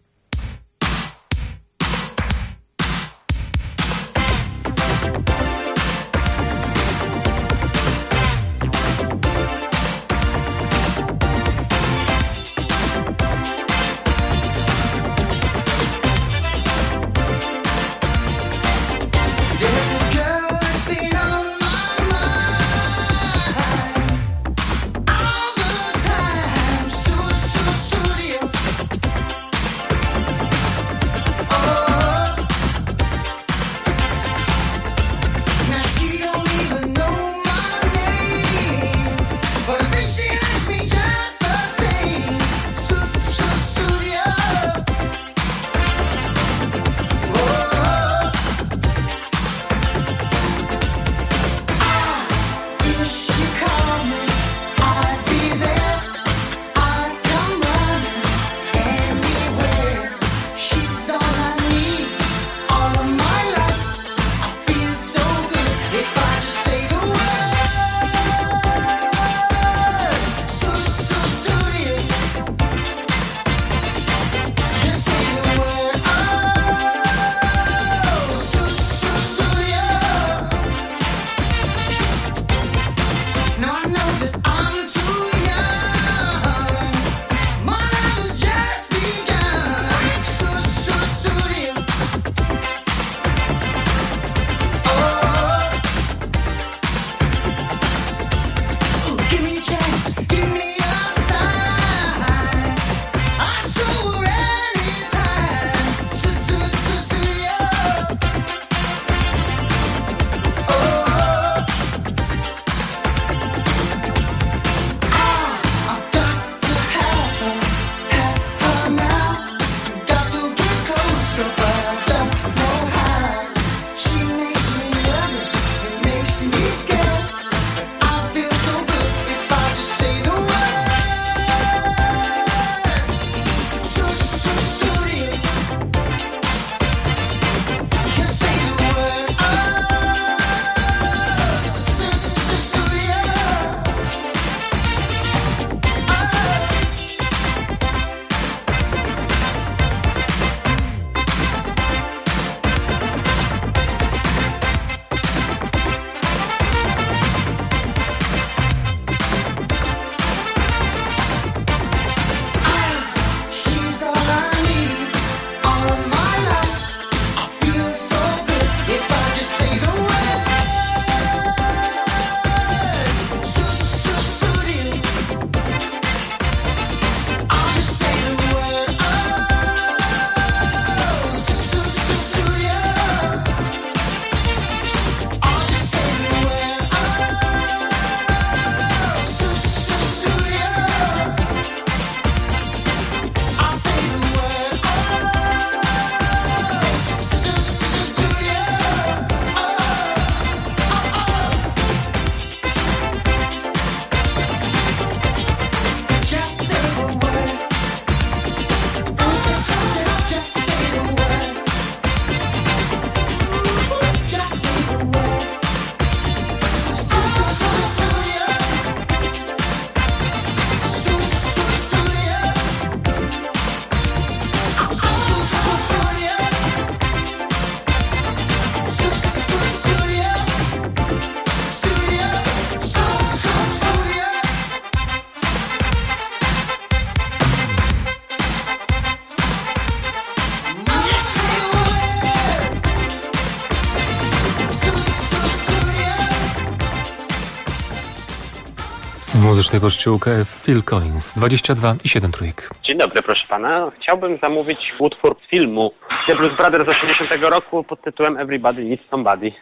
W muzycznej poczcie UKF Phil Collins, 22,7 trójek. Dzień dobry, proszę pana. Chciałbym zamówić utwór z filmu The Blues Brothers z 80 roku pod tytułem Everybody Needs Somebody.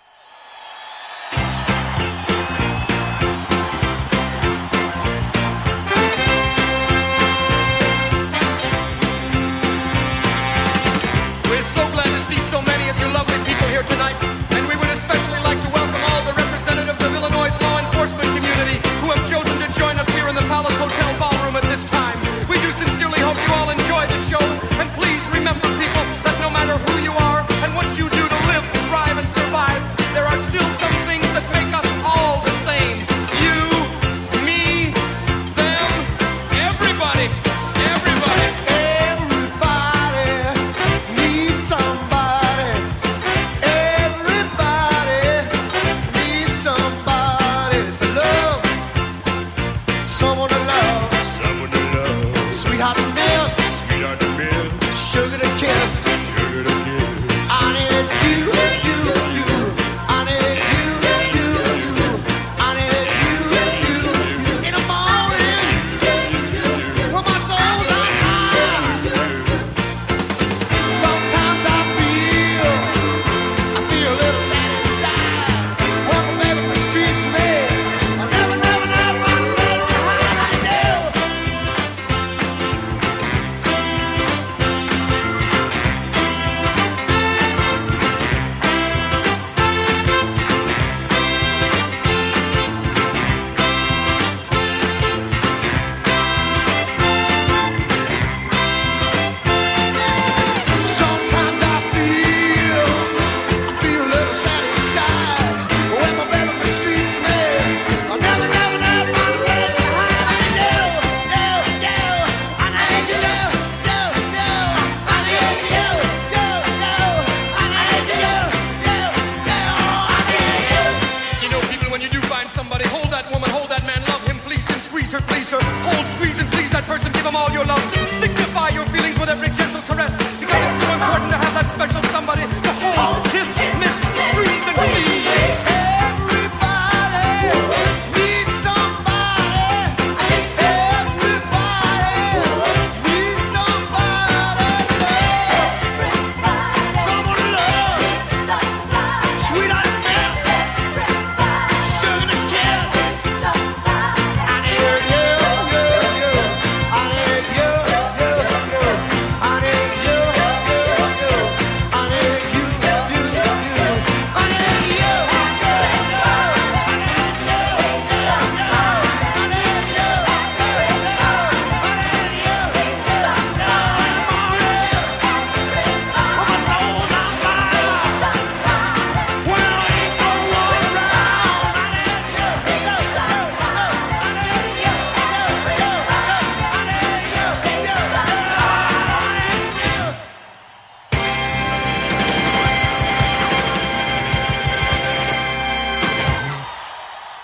We're so glad to see so many of you lovely people here tonight, and we would especially like to welcome all the representatives of Illinois' law enforcement community who have chosen to join us here in the Palace Hotel ballroom at this time. We do sincerely hope you all enjoy the show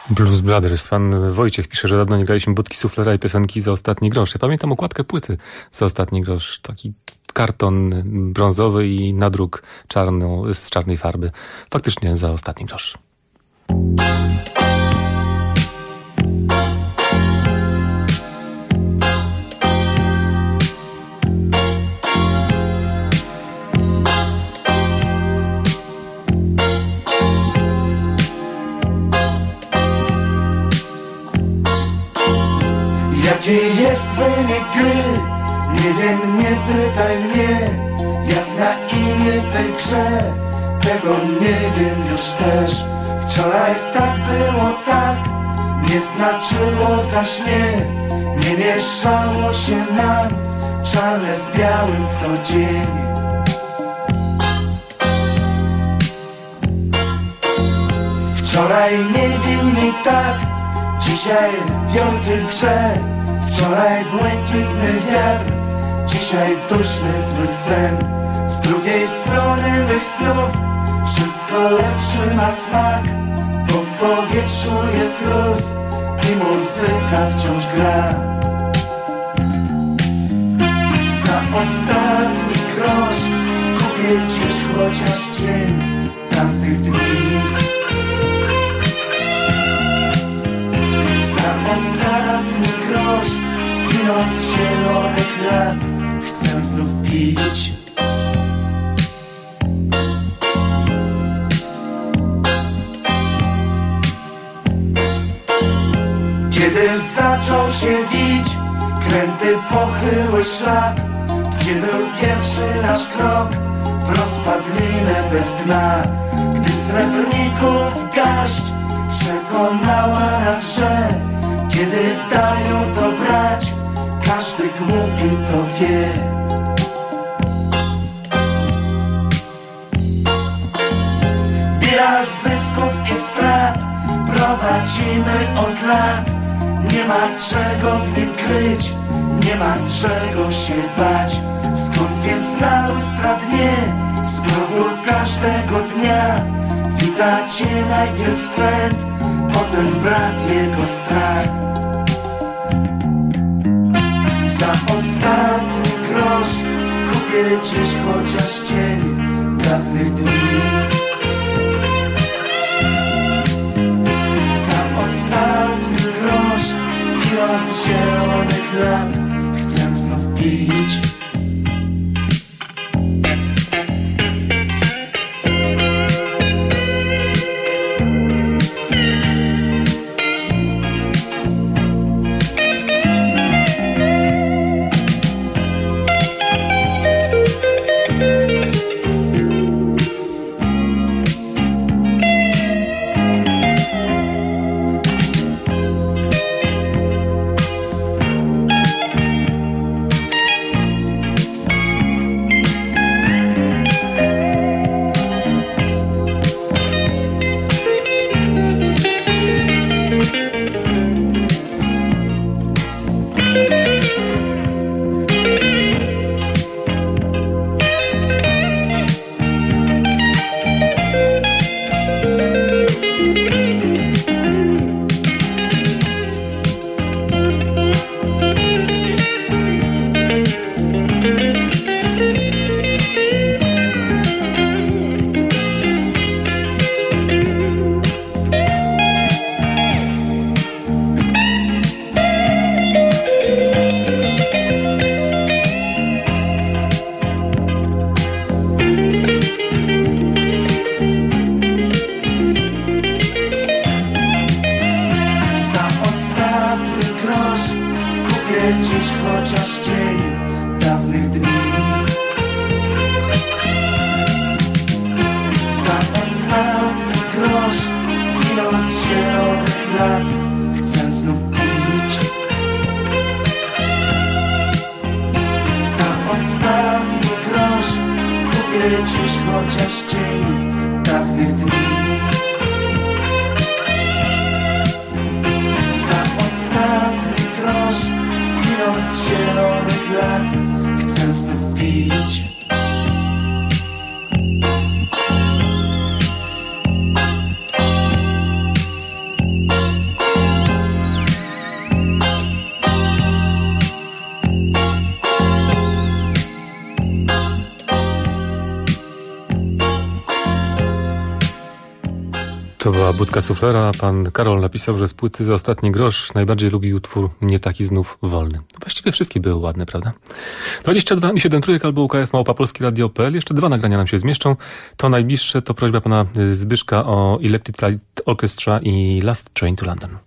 Blues Brothers. Pan Wojciech pisze, że dawno nie graliśmy budki suflera i piosenki za ostatni grosz. Ja pamiętam okładkę płyty za ostatni grosz. Taki karton brązowy i nadruk z czarnej farby. Faktycznie za ostatni grosz. Jakie jest wynik gry? Nie wiem, nie pytaj mnie. Jak na imię tej grze? Tego nie wiem już też. Wczoraj tak było tak, nie znaczyło zaś nie mieszało się nam czarne z białym co dzień. Wczoraj niewinny tak, dzisiaj pionki w grze. Wczoraj błękitny wiatr, dzisiaj duszny zły sen. Z drugiej strony mych snów wszystko lepszy ma smak, bo w powietrzu jest luz i muzyka wciąż gra. Za ostatni grosz kupię dziś chociaż cień tamtych dni. Za ostatni grosz wino z zielonych lat chcę znów pić. Kiedy zaczął się wić kręty pochyły szlak, gdzie był pierwszy nasz krok w rozpadlinę bez dna, gdy srebrników garść przekonała nas, że kiedy dają to brać, każdy głupi to wie. Bilans zysków i strat prowadzimy od lat. Nie ma czego w nim kryć, nie ma czego się bać. Skąd więc na lustra dnie, z progu każdego dnia witacie najpierw wstręt, potem brat jego strach. Za ostatni grosz kupię dziś chociaż cień dawnych dni. Za ostatni grosz wino z zielonych lat chcę znów pić. Dziś chociaż cień dawnych dni. Za ostatni grosz wino z zielonych lat chcę znów pić. Za ostatni grosz kupię dziś chociaż cień dawnych dni. Za ostatni grosz wino z zielonych lat chcę znów pić. była Budka Suflera. Pan Karol napisał, że z płyty Ostatni grosz najbardziej lubi utwór Nie taki znów wolny. Właściwie wszystkie były ładne, prawda? 22 i 7 trójek albo UKF@polskieradio.pl. Jeszcze 2 nagrania nam się zmieszczą. To najbliższe to prośba pana Zbyszka o Electric Light Orchestra i Last Train to London.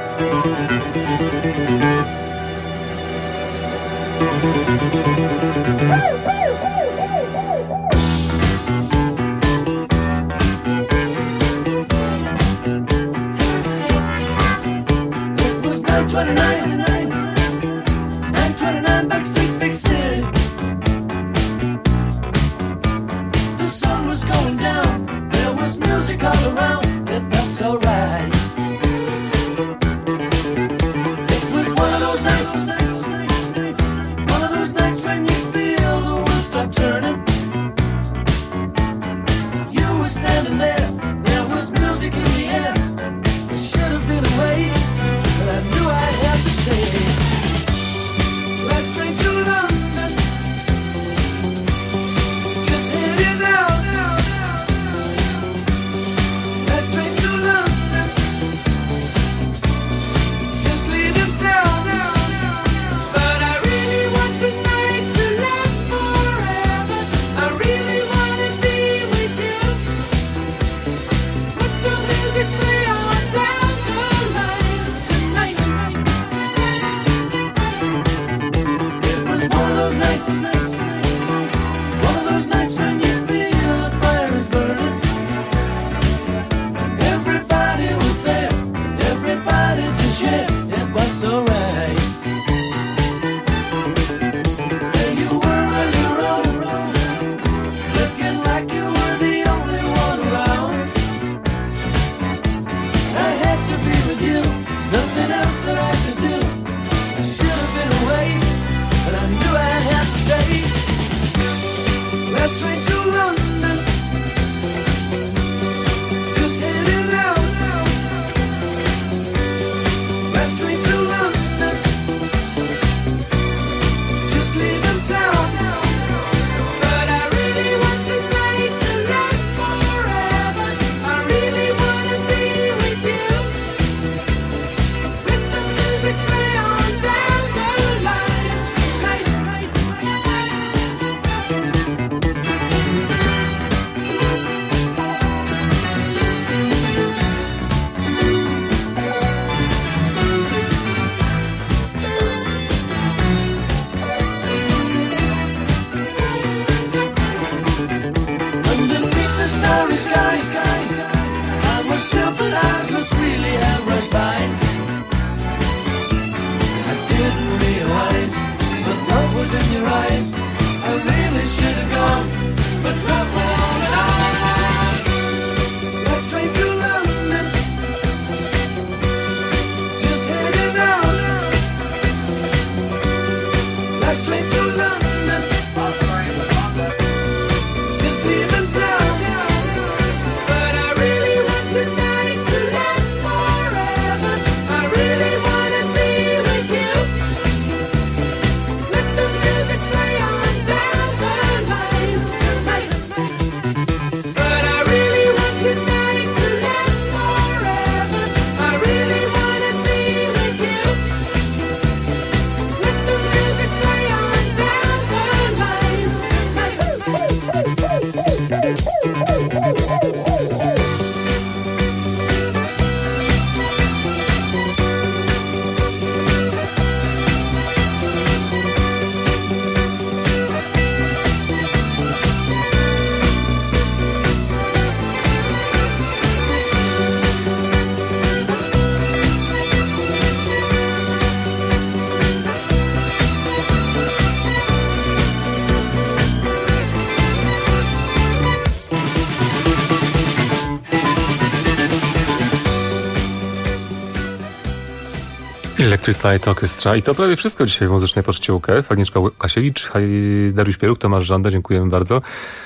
Electric Light Orchestra. I to prawie wszystko dzisiaj w Muzycznej Poczcie UKF. Agnieszka Łukasiewicz, Dariusz Pieruk, Tomasz Żąda, dziękujemy bardzo.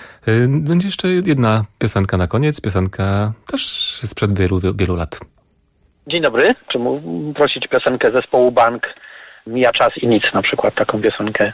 Będzie jeszcze jedna piosenka na koniec, piosenka też sprzed wielu lat. Dzień dobry, czy mógł prosić piosenkę zespołu Bank, Mija czas i nic, na przykład taką piosenkę.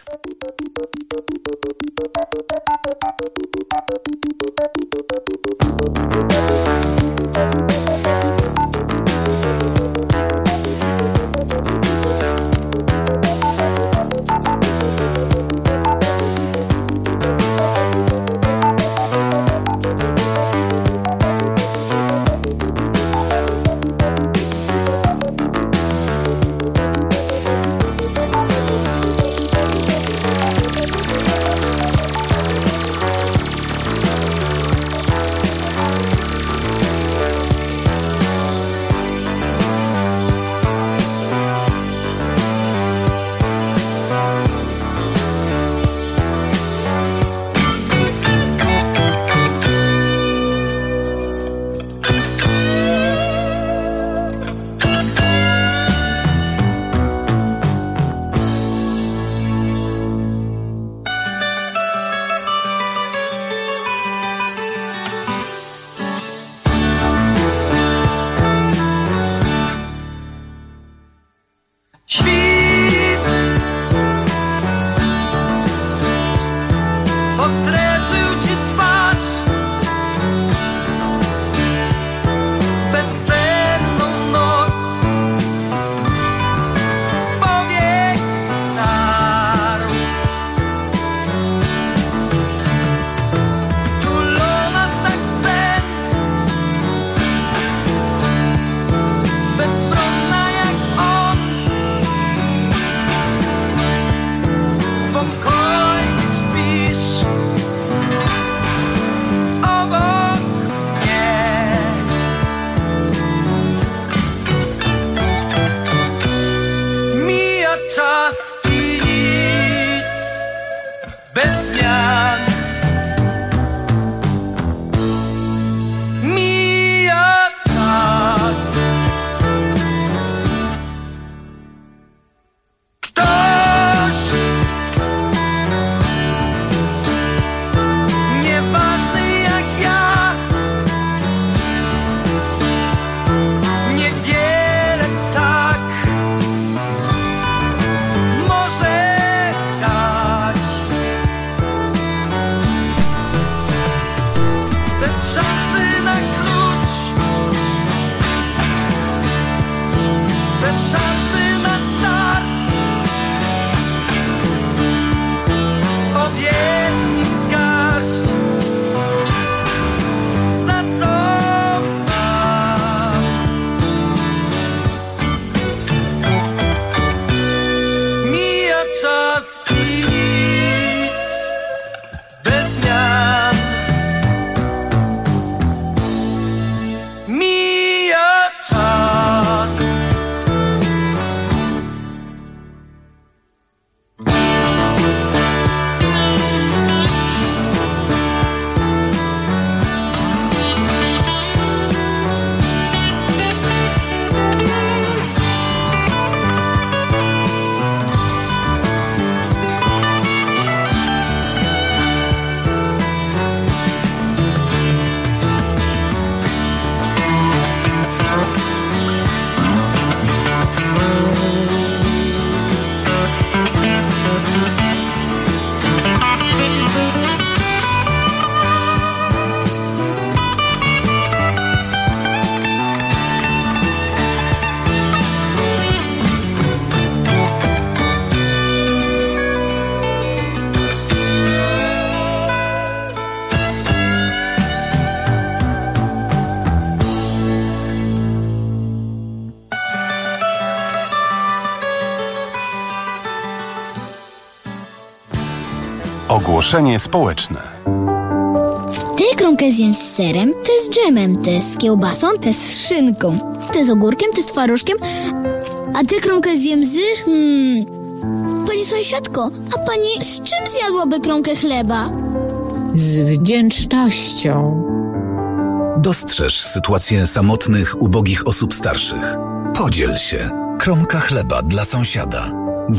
Ogłoszenie społeczne. Tę kromkę zjem z serem, tę z dżemem, tę z kiełbasą, tę z szynką, tę z ogórkiem, tę z twarożkiem, a tę kromkę zjem z... Pani sąsiadko, a pani z czym zjadłaby kromkę chleba? Z wdzięcznością. Dostrzeż sytuację samotnych, ubogich osób starszych. Podziel się. Kromka chleba dla sąsiada.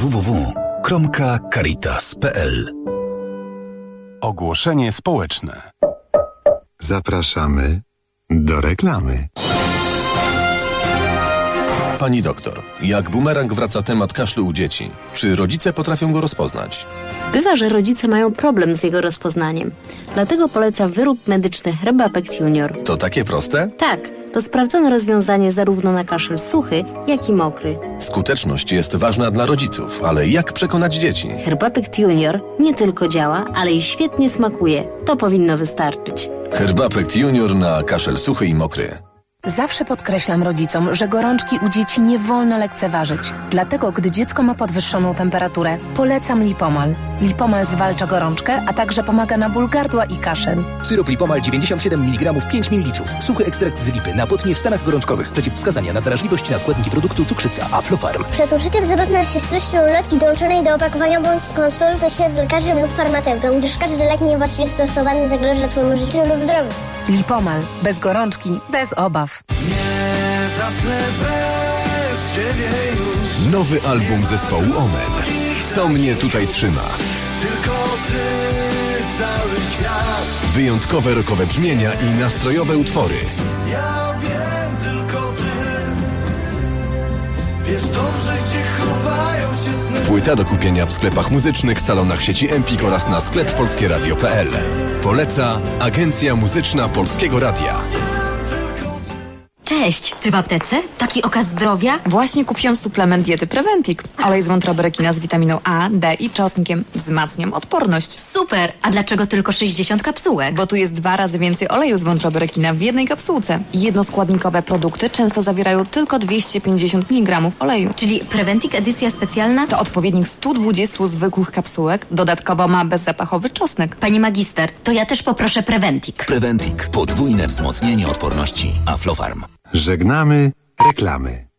www.kromkacaritas.pl. Ogłoszenie społeczne. Zapraszamy do reklamy. Pani doktor, jak bumerang wraca temat kaszlu u dzieci. Czy rodzice potrafią go rozpoznać? Bywa, że rodzice mają problem z jego rozpoznaniem. Dlatego poleca wyrób medyczny Herbapect Junior. To takie proste? Tak, to sprawdzone rozwiązanie zarówno na kaszel suchy, jak i mokry. Skuteczność jest ważna dla rodziców, ale jak przekonać dzieci? Herbapect Junior nie tylko działa, ale i świetnie smakuje. To powinno wystarczyć. Herbapect Junior na kaszel suchy i mokry. Zawsze podkreślam rodzicom, że gorączki u dzieci nie wolno lekceważyć. Dlatego, gdy dziecko ma podwyższoną temperaturę, polecam Lipomal. Lipomal zwalcza gorączkę, a także pomaga na ból gardła i kaszel. Syrop Lipomal 97 mg 5 ml. Suchy ekstrakt z lipy na potnie w stanach gorączkowych. Przeciwwskazania na wrażliwość na składniki produktu cukrzyca Aflofarm. Przed użyciem zapewne się treścią ulotki dołączonej do opakowania bądź skonsultuj się z lekarzem lub farmaceutą, gdyż każdy lek niewłaściwie stosowany zagraża Twojemu życiu lub zdrowiu. Lipomal. Bez gorączki, bez obaw. Nie zasnę bez ciebie już. Nowy album zespołu Omen. Co mnie tutaj trzyma? Tylko ty, cały świat. Wyjątkowe rockowe brzmienia i nastrojowe utwory. Ja wiem, tylko ty. Wiesz dobrze, gdzie chowają się sny. Płyta do kupienia w sklepach muzycznych, salonach sieci Empik oraz na sklep polskieradio.pl. Poleca Agencja Muzyczna Polskiego Radia. Cześć! Ty w aptece? Taki okaz zdrowia? Właśnie kupiłam suplement diety Preventic. Olej z wątroby rekina z witaminą A, D i czosnkiem. Wzmacniam odporność. Super! A dlaczego tylko 60 kapsułek? Bo tu jest 2 razy więcej oleju z wątroby rekina w jednej kapsułce. Jednoskładnikowe produkty często zawierają tylko 250 mg oleju. Czyli Preventic edycja specjalna? To odpowiednik 120 zwykłych kapsułek. Dodatkowo ma bezzapachowy czosnek. Pani magister, to ja też poproszę Preventic. Preventic. Podwójne wzmocnienie odporności. Aflofarm. Żegnamy reklamy.